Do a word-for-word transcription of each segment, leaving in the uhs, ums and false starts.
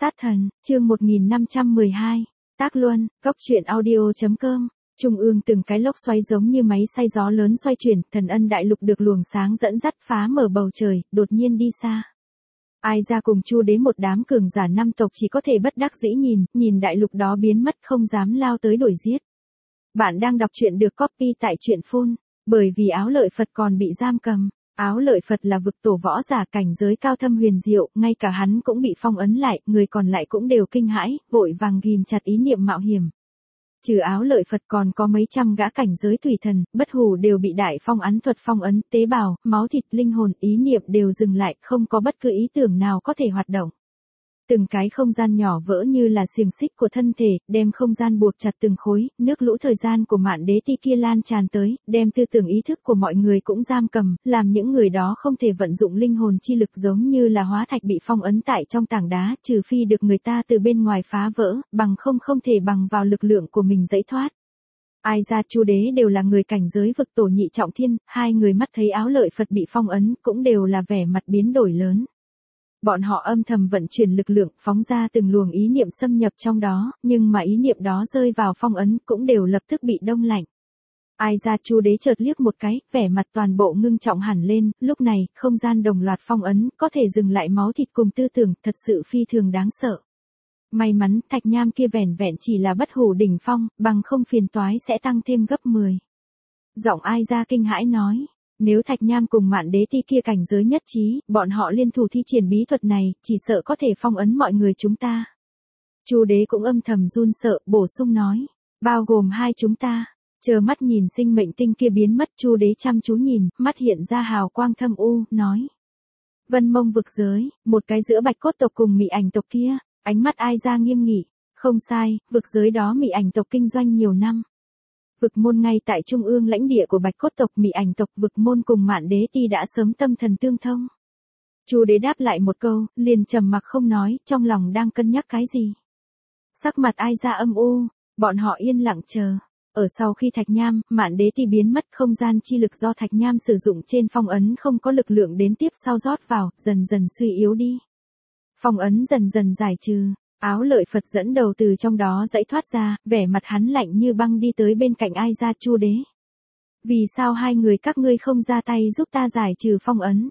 Sát thần, chương một nghìn năm trăm mười hai, Tác Luân, Cốc truyện audio.com. Trung ương từng cái lốc xoáy giống như máy xay gió lớn xoay chuyển, Thần Ân đại lục được luồng sáng dẫn dắt phá mở bầu trời, đột nhiên đi xa. Ai ra cùng Chu Đế một đám cường giả năm tộc chỉ có thể bất đắc dĩ nhìn, nhìn đại lục đó biến mất không dám lao tới đuổi giết. Bạn đang đọc truyện được copy tại truyện phun, bởi vì Áo Lợi Phật còn bị giam cầm. Áo Lợi Phật là vực tổ võ giả cảnh giới cao thâm huyền diệu, ngay cả hắn cũng bị phong ấn lại, người còn lại cũng đều kinh hãi, vội vàng ghim chặt ý niệm mạo hiểm. Trừ Áo Lợi Phật còn có mấy trăm gã cảnh giới tùy thần, bất hủ đều bị đại phong ấn thuật phong ấn, tế bào, máu thịt, linh hồn, ý niệm đều dừng lại, không có bất cứ ý tưởng nào có thể hoạt động. Từng cái không gian nhỏ vỡ như là xiềng xích của thân thể, đem không gian buộc chặt từng khối, nước lũ thời gian của Mạn Đế Ti kia lan tràn tới, đem tư tưởng ý thức của mọi người cũng giam cầm, làm những người đó không thể vận dụng linh hồn chi lực giống như là hóa thạch bị phong ấn tại trong tảng đá, trừ phi được người ta từ bên ngoài phá vỡ, bằng không không thể bằng vào lực lượng của mình dãy thoát. Ai ra Chu Đế đều là người cảnh giới vực tổ nhị trọng thiên, hai người mắt thấy Áo Lợi Phật bị phong ấn, cũng đều là vẻ mặt biến đổi lớn. Bọn họ âm thầm vận chuyển lực lượng, phóng ra từng luồng ý niệm xâm nhập trong đó, nhưng mà ý niệm đó rơi vào phong ấn cũng đều lập tức bị đông lạnh. Ai ra Chu Đế chợt liếc một cái, vẻ mặt toàn bộ ngưng trọng hẳn lên, lúc này, không gian đồng loạt phong ấn, có thể dừng lại máu thịt cùng tư tưởng, thật sự phi thường đáng sợ. May mắn, Thạch Nham kia vẻn vẹn chỉ là bất hủ đỉnh phong, bằng không phiền toái sẽ tăng thêm gấp mười. Giọng Ai ra kinh hãi nói. Nếu Thạch Nham cùng Mạn Đế Ti kia cảnh giới nhất trí, bọn họ liên thủ thi triển bí thuật này, chỉ sợ có thể phong ấn mọi người chúng ta. Chu Đế cũng âm thầm run sợ, bổ sung nói, bao gồm hai chúng ta. Chờ mắt nhìn sinh mệnh tinh kia biến mất, Chu Đế chăm chú nhìn, mắt hiện ra hào quang thâm u, nói. Vân Mông vực giới, một cái giữa Bạch Cốt tộc cùng Mị Ảnh tộc kia, ánh mắt Ai ra nghiêm nghị, không sai, vực giới đó Mị Ảnh tộc kinh doanh nhiều năm. Vực môn ngay tại trung ương lãnh địa của Bạch Cốt tộc, Mị Ảnh tộc, vực môn cùng Mạn Đế Ti đã sớm tâm thần tương thông. Chu Đế đáp lại một câu, liền trầm mặc không nói, trong lòng đang cân nhắc cái gì. Sắc mặt Ai ra âm u, bọn họ yên lặng chờ. Ở sau khi Thạch Nham, Mạn Đế Ti biến mất, không gian chi lực do Thạch Nham sử dụng trên phong ấn không có lực lượng đến tiếp sau rót vào, dần dần suy yếu đi. Phong ấn dần dần giải trừ. Áo Lợi Phật dẫn đầu từ trong đó dãy thoát ra, vẻ mặt hắn lạnh như băng đi tới bên cạnh Ai ra Chu Đế. Vì sao hai người các ngươi không ra tay giúp ta giải trừ phong ấn?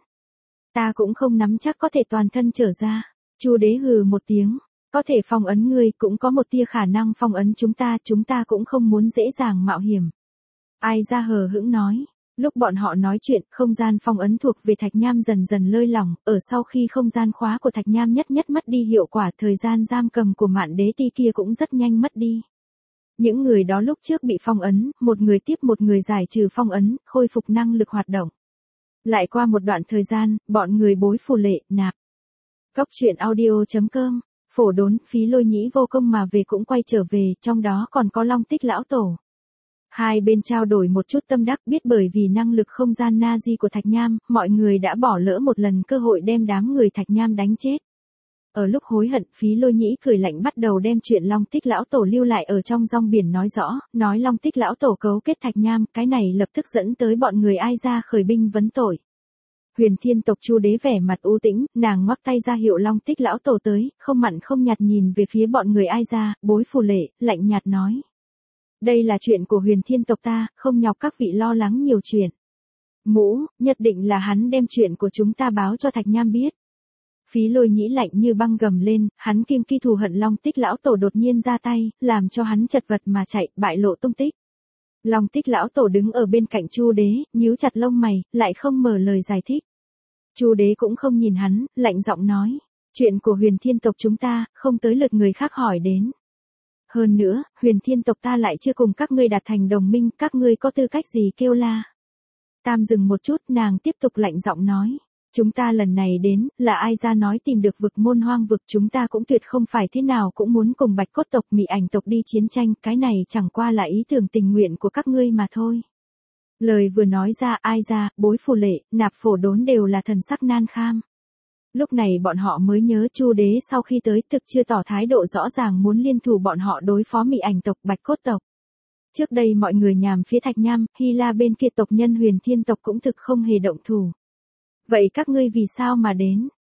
Ta cũng không nắm chắc có thể toàn thân trở ra. Chu Đế hừ một tiếng, có thể phong ấn ngươi cũng có một tia khả năng phong ấn chúng ta, chúng ta cũng không muốn dễ dàng mạo hiểm. Ai ra hờ hững nói. Lúc bọn họ nói chuyện, không gian phong ấn thuộc về Thạch Nham dần dần lơi lỏng, ở sau khi không gian khóa của Thạch Nham nhất nhất mất đi hiệu quả, thời gian giam cầm của Mạn Đế Ti kia cũng rất nhanh mất đi. Những người đó lúc trước bị phong ấn, một người tiếp một người giải trừ phong ấn, khôi phục năng lực hoạt động. Lại qua một đoạn thời gian, bọn người bối phù lệ, nạp. Cốc truyện audio.com, Phổ Đốn, Phí Lôi Nhĩ vô công mà về cũng quay trở về, trong đó còn có Long Tích lão tổ. Hai bên trao đổi một chút tâm đắc, biết bởi vì năng lực không gian Nazi của Thạch Nham, mọi người đã bỏ lỡ một lần cơ hội đem đám người Thạch Nham đánh chết. Ở lúc hối hận, Phí Lôi Nhĩ cười lạnh bắt đầu đem chuyện Long Tích lão tổ lưu lại ở trong rong biển nói rõ, nói Long Tích lão tổ cấu kết Thạch Nham, cái này lập tức dẫn tới bọn người Ai ra khởi binh vấn tội. Huyền Thiên tộc Chu Đế vẻ mặt u tĩnh, nàng ngoắc tay ra hiệu Long Tích lão tổ tới, không mặn không nhạt nhìn về phía bọn người Ai ra, bối phù lệ, lạnh nhạt nói. Đây là chuyện của Huyền Thiên tộc ta, không nhọc các vị lo lắng nhiều chuyện. Mũ, nhất định là hắn đem chuyện của chúng ta báo cho Thạch Nham biết. Phí Lôi Nhĩ lạnh như băng gầm lên, hắn kim ki thù hận Long Tích lão tổ đột nhiên ra tay, làm cho hắn chật vật mà chạy, bại lộ tung tích. Long Tích lão tổ đứng ở bên cạnh Chu Đế, nhíu chặt lông mày, lại không mở lời giải thích. Chu Đế cũng không nhìn hắn, lạnh giọng nói, chuyện của Huyền Thiên tộc chúng ta, không tới lượt người khác hỏi đến. Hơn nữa, Huyền Thiên tộc ta lại chưa cùng các ngươi đạt thành đồng minh, các ngươi có tư cách gì kêu la. Tam dừng một chút, nàng tiếp tục lạnh giọng nói. Chúng ta lần này đến, là Ai ra nói tìm được vực môn hoang vực, chúng ta cũng tuyệt không phải thế nào cũng muốn cùng Bạch Cốt tộc Mị Ảnh tộc đi chiến tranh, cái này chẳng qua là ý tưởng tình nguyện của các ngươi mà thôi. Lời vừa nói ra, Ai ra, bối phù lệ, nạp Phổ Đốn đều là thần sắc nan kham. Lúc này bọn họ mới nhớ Chu Đế sau khi tới thực chưa tỏ thái độ rõ ràng muốn liên thủ bọn họ đối phó Mị Ảnh tộc, Bạch Cốt tộc. Trước đây mọi người nhằm phía Thạch Nham, Hy La bên kia tộc nhân Huyền Thiên tộc cũng thực không hề động thủ. Vậy các ngươi vì sao mà đến?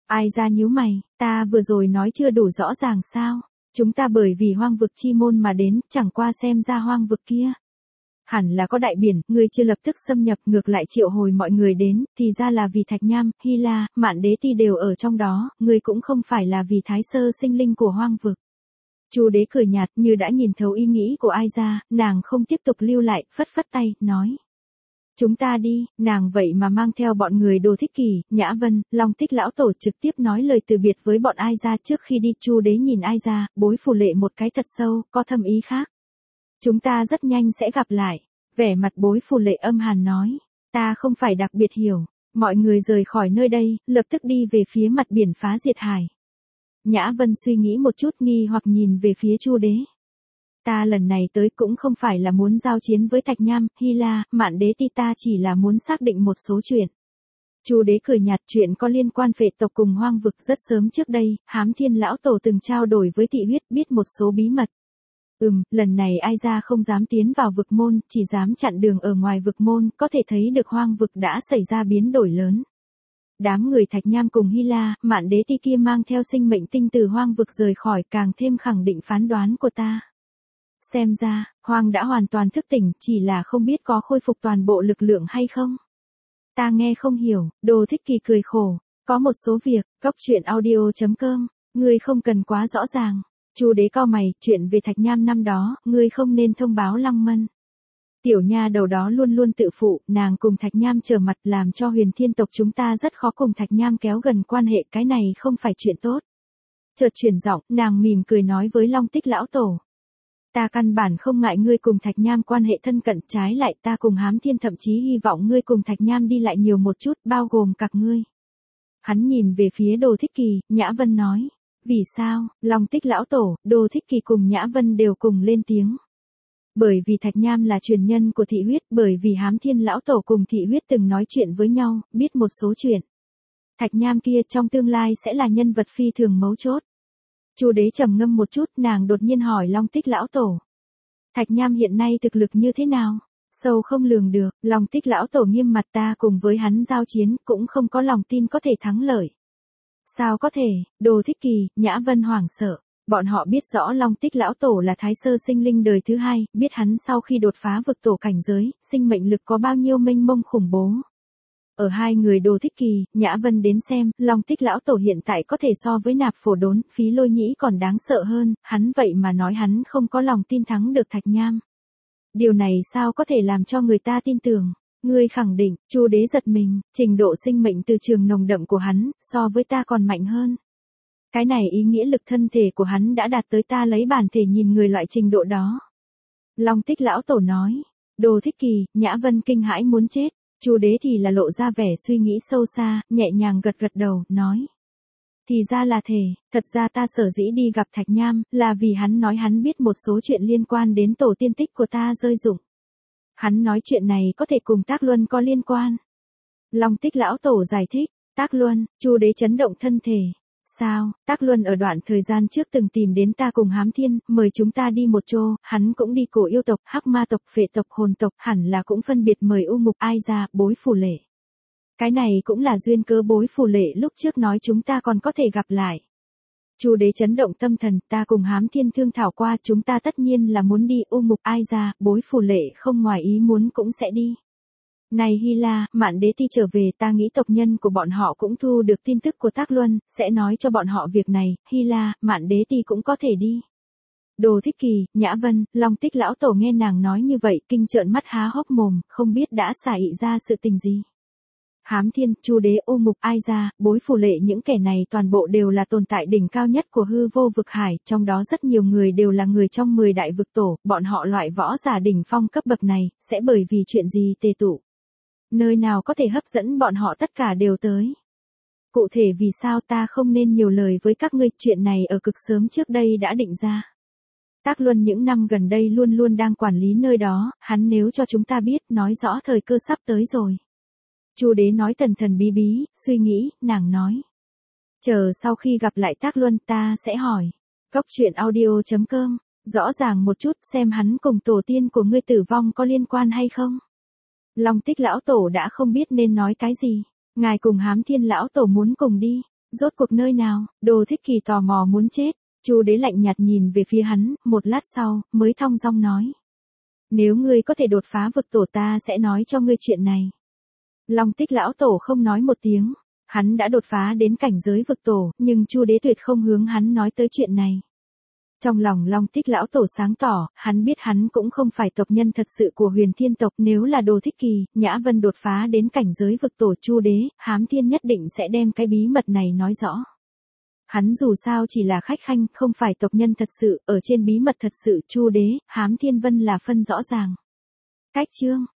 Ai ra nhíu mày, ta vừa rồi nói chưa đủ rõ ràng sao? Chúng ta bởi vì hoang vực chi môn mà đến, chẳng qua xem ra hoang vực kia. Hẳn là có đại biển, ngươi chưa lập tức xâm nhập, ngược lại triệu hồi mọi người đến, thì ra là vì Thạch Nham, Hy La, Mạn Đế Ti đều ở trong đó, ngươi cũng không phải là vì thái sơ sinh linh của hoang vực. Chu đế cười nhạt như đã nhìn thấu ý nghĩ của ai ra, nàng không tiếp tục lưu lại, phất phất tay, nói. Chúng ta đi, nàng vậy mà mang theo bọn người Đồ Thích Kỳ, Nhã Vân, Long Tích lão tổ trực tiếp nói lời từ biệt với bọn ai ra trước khi đi. Chu đế nhìn ai ra, bối phù lệ một cái thật sâu, có thâm ý khác. Chúng ta rất nhanh sẽ gặp lại. Vẻ mặt bối phù lệ âm hàn nói. Ta không phải đặc biệt hiểu. Mọi người rời khỏi nơi đây, lập tức đi về phía mặt biển phá diệt hải. Nhã Vân suy nghĩ một chút nghi hoặc nhìn về phía Chu đế. Ta lần này tới cũng không phải là muốn giao chiến với Thạch Nham, Hy La, Mạn Đế Ti, ta chỉ là muốn xác định một số chuyện. Chu đế cười nhạt, chuyện có liên quan phệ tộc cùng hoang vực rất sớm trước đây, Hám Thiên lão tổ từng trao đổi với Thị Huyết, biết một số bí mật. Ừm, lần này ai ra không dám tiến vào vực môn, chỉ dám chặn đường ở ngoài vực môn, có thể thấy được hoang vực đã xảy ra biến đổi lớn. Đám người Thạch Nham cùng Hy La, Mạn Đế Ti kia mang theo sinh mệnh tinh từ hoang vực rời khỏi, càng thêm khẳng định phán đoán của ta. Xem ra, hoang đã hoàn toàn thức tỉnh, chỉ là không biết có khôi phục toàn bộ lực lượng hay không. Ta nghe không hiểu, Đồ Thích Kỳ cười khổ, có một số việc, góc truyện audio chấm com, ngươi không cần quá rõ ràng. Chu đế cau mày, chuyện về Thạch Nham năm đó, ngươi không nên thông báo Lăng Mân. Tiểu nha đầu đó luôn luôn tự phụ, nàng cùng Thạch Nham trở mặt làm cho Huyền Thiên tộc chúng ta rất khó cùng Thạch Nham kéo gần quan hệ, cái này không phải chuyện tốt. Chợt chuyển giọng, nàng mỉm cười nói với Long Tích lão tổ. Ta căn bản không ngại ngươi cùng Thạch Nham quan hệ thân cận, trái lại ta cùng Hám Thiên thậm chí hy vọng ngươi cùng Thạch Nham đi lại nhiều một chút, bao gồm các ngươi. Hắn nhìn về phía Đồ Thích Kỳ, Nhã Vân nói. Vì sao? Long Tích lão tổ, Đồ Thích Kỳ cùng Nhã Vân đều cùng lên tiếng. Bởi vì Thạch Nham là truyền nhân của Thị Huyết, bởi vì Hám Thiên lão tổ cùng Thị Huyết từng nói chuyện với nhau, biết một số chuyện. Thạch Nham kia trong tương lai sẽ là nhân vật phi thường mấu chốt. Chu đế trầm ngâm một chút, nàng đột nhiên hỏi Long Tích lão tổ. Thạch Nham hiện nay thực lực như thế nào? Sâu không lường được, Long Tích lão tổ nghiêm mặt, ta cùng với hắn giao chiến, cũng không có lòng tin có thể thắng lợi. Sao có thể? Đồ Thích Kỳ, Nhã Vân hoảng sợ. Bọn họ biết rõ Long Tích lão tổ là thái sơ sinh linh đời thứ hai, biết hắn sau khi đột phá vực tổ cảnh giới, sinh mệnh lực có bao nhiêu mênh mông khủng bố. Ở hai người Đồ Thích Kỳ, Nhã Vân đến xem, Long Tích lão tổ hiện tại có thể so với Nạp Phổ Đốn, Phí Lôi Nhĩ còn đáng sợ hơn, hắn vậy mà nói hắn không có lòng tin thắng được Thạch Nham. Điều này sao có thể làm cho người ta tin tưởng? Ngươi khẳng định, Chu đế giật mình, trình độ sinh mệnh từ trường nồng đậm của hắn, so với ta còn mạnh hơn. Cái này ý nghĩa lực thân thể của hắn đã đạt tới ta lấy bản thể nhìn người loại trình độ đó. Long Tích lão tổ nói. Đồ Thích Kỳ, Nhã Vân kinh hãi muốn chết. Chu đế thì là lộ ra vẻ suy nghĩ sâu xa, nhẹ nhàng gật gật đầu, nói. Thì ra là thể, thật ra ta sở dĩ đi gặp Thạch Nham, là vì hắn nói hắn biết một số chuyện liên quan đến tổ tiên tích của ta rơi dụng. Hắn nói chuyện này có thể cùng Tác Luân có liên quan. Long Tích lão tổ giải thích, Tác Luân, Chu đế chấn động thân thể. Sao? Tác Luân ở đoạn thời gian trước từng tìm đến ta cùng Hám Thiên, mời chúng ta đi một chỗ, hắn cũng đi cổ yêu tộc, hắc ma tộc, phệ tộc, hồn tộc, hẳn là cũng phân biệt mời U Mục, Ai Ra, Bối Phù Lệ. Cái này cũng là duyên cớ Bối Phù Lệ lúc trước nói chúng ta còn có thể gặp lại. Chu đế chấn động tâm thần, ta cùng Hám Thiên thương thảo qua, chúng ta tất nhiên là muốn đi, U Mục, Ai Ra, Bối Phù Lệ không ngoài ý muốn cũng sẽ đi. Này Hy La, Mạn Đế Ti trở về, ta nghĩ tộc nhân của bọn họ cũng thu được tin tức của Tác Luân, sẽ nói cho bọn họ việc này, Hy La, Mạn Đế Ti cũng có thể đi. Đồ Thích Kỳ, Nhã Vân, Long Tích lão tổ nghe nàng nói như vậy, kinh trợn mắt há hốc mồm, không biết đã xảy ra sự tình gì. Hám Thiên, Chu đế, U Mục, Ai Ra, Bối Phù Lệ, những kẻ này toàn bộ đều là tồn tại đỉnh cao nhất của hư vô vực hải, trong đó rất nhiều người đều là người trong mười đại vực tổ, bọn họ loại võ giả đỉnh phong cấp bậc này, sẽ bởi vì chuyện gì tề tụ. Nơi nào có thể hấp dẫn bọn họ tất cả đều tới. Cụ thể vì sao ta không nên nhiều lời với các ngươi, chuyện này ở cực sớm trước đây đã định ra. Tác Luân những năm gần đây luôn luôn đang quản lý nơi đó, hắn nếu cho chúng ta biết, nói rõ thời cơ sắp tới rồi. Chu đế nói thần thần bí bí, suy nghĩ, nàng nói. Chờ sau khi gặp lại Tác Luân ta sẽ hỏi. Góc truyện audio chấm com, rõ ràng một chút xem hắn cùng tổ tiên của ngươi tử vong có liên quan hay không. Long Tích lão tổ đã không biết nên nói cái gì. Ngài cùng Hám Thiên lão tổ muốn cùng đi. Rốt cuộc nơi nào? Đồ Thích Kỳ tò mò muốn chết. Chu đế lạnh nhạt nhìn về phía hắn, một lát sau, mới thong dong nói. Nếu ngươi có thể đột phá vực tổ ta sẽ nói cho ngươi chuyện này. Long Tích lão tổ không nói một tiếng. Hắn đã đột phá đến cảnh giới vực tổ, nhưng Chu đế tuyệt không hướng hắn nói tới chuyện này. Trong lòng Long Tích lão tổ sáng tỏ, hắn biết hắn cũng không phải tộc nhân thật sự của Huyền Thiên tộc, nếu là Đồ Thích Kỳ, Nhã Vân đột phá đến cảnh giới vực tổ Chu đế, Hám Thiên nhất định sẽ đem cái bí mật này nói rõ. Hắn dù sao chỉ là khách khanh, không phải tộc nhân thật sự, ở trên bí mật thật sự Chu đế, Hám Thiên Vân là phân rõ ràng. Cách chương